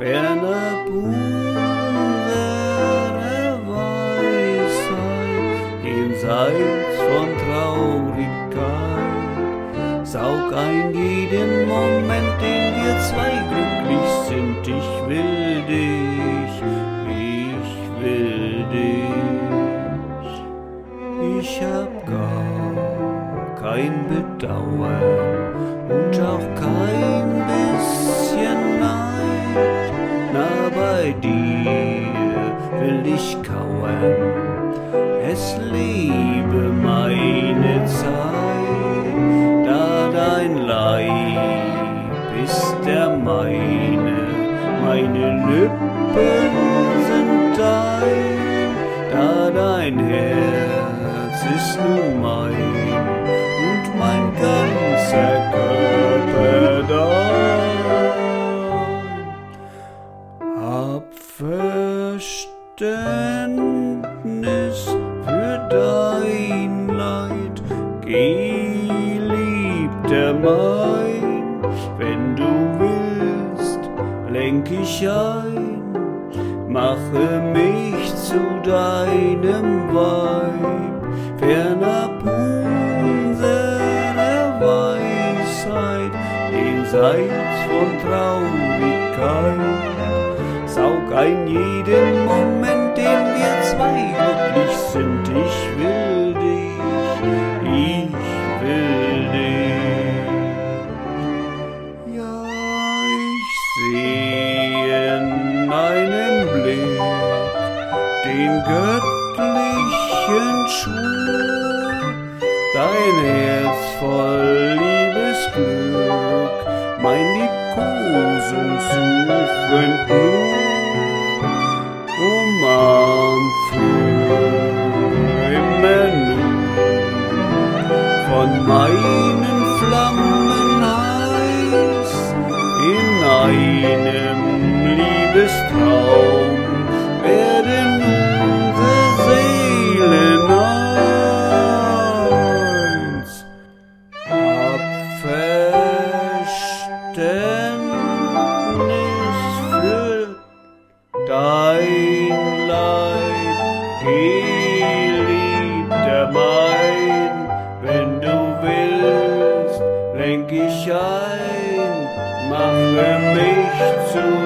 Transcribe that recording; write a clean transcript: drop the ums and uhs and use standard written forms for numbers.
fernab unserer Weisheit, jenseits von Traurigkeit. Saug ein jeden Moment, den wir zwei glücklich sind. Ich will dich, ich will dich. Ich hab gar kein Bedauern und auch kein bisschen Neid. Na, bei dir will ich kauern, es lebe meine Zeit, da dein Leib ist der meine, meine Lippen sind dein, da dein Herz ist nun mein und mein ganzer Körper dein. Hab Verständnis für dein Leid, Geliebter mein, wenn du willst, lenk ich ein, mache mich zu deinem Weib, fernab unserer Weisheit, jenseits von Traurigkeit. Saug ein jeden Moment, den wir zwei glücklich sind. Ich will dich, ich will dich. Ja, ich sehe in deinem Blick den göttlichen Schwur, dein Herz voll Liebesglück, mein Liebkosung suchend nur, umarmt für immer nur von meinen Flammen heiß, in einem Liebestraum werden unsere Seelen eins. Hab Verständnis für dein Leid, Geliebter mein, wenn du willst, lenk ich ein, mache mich zu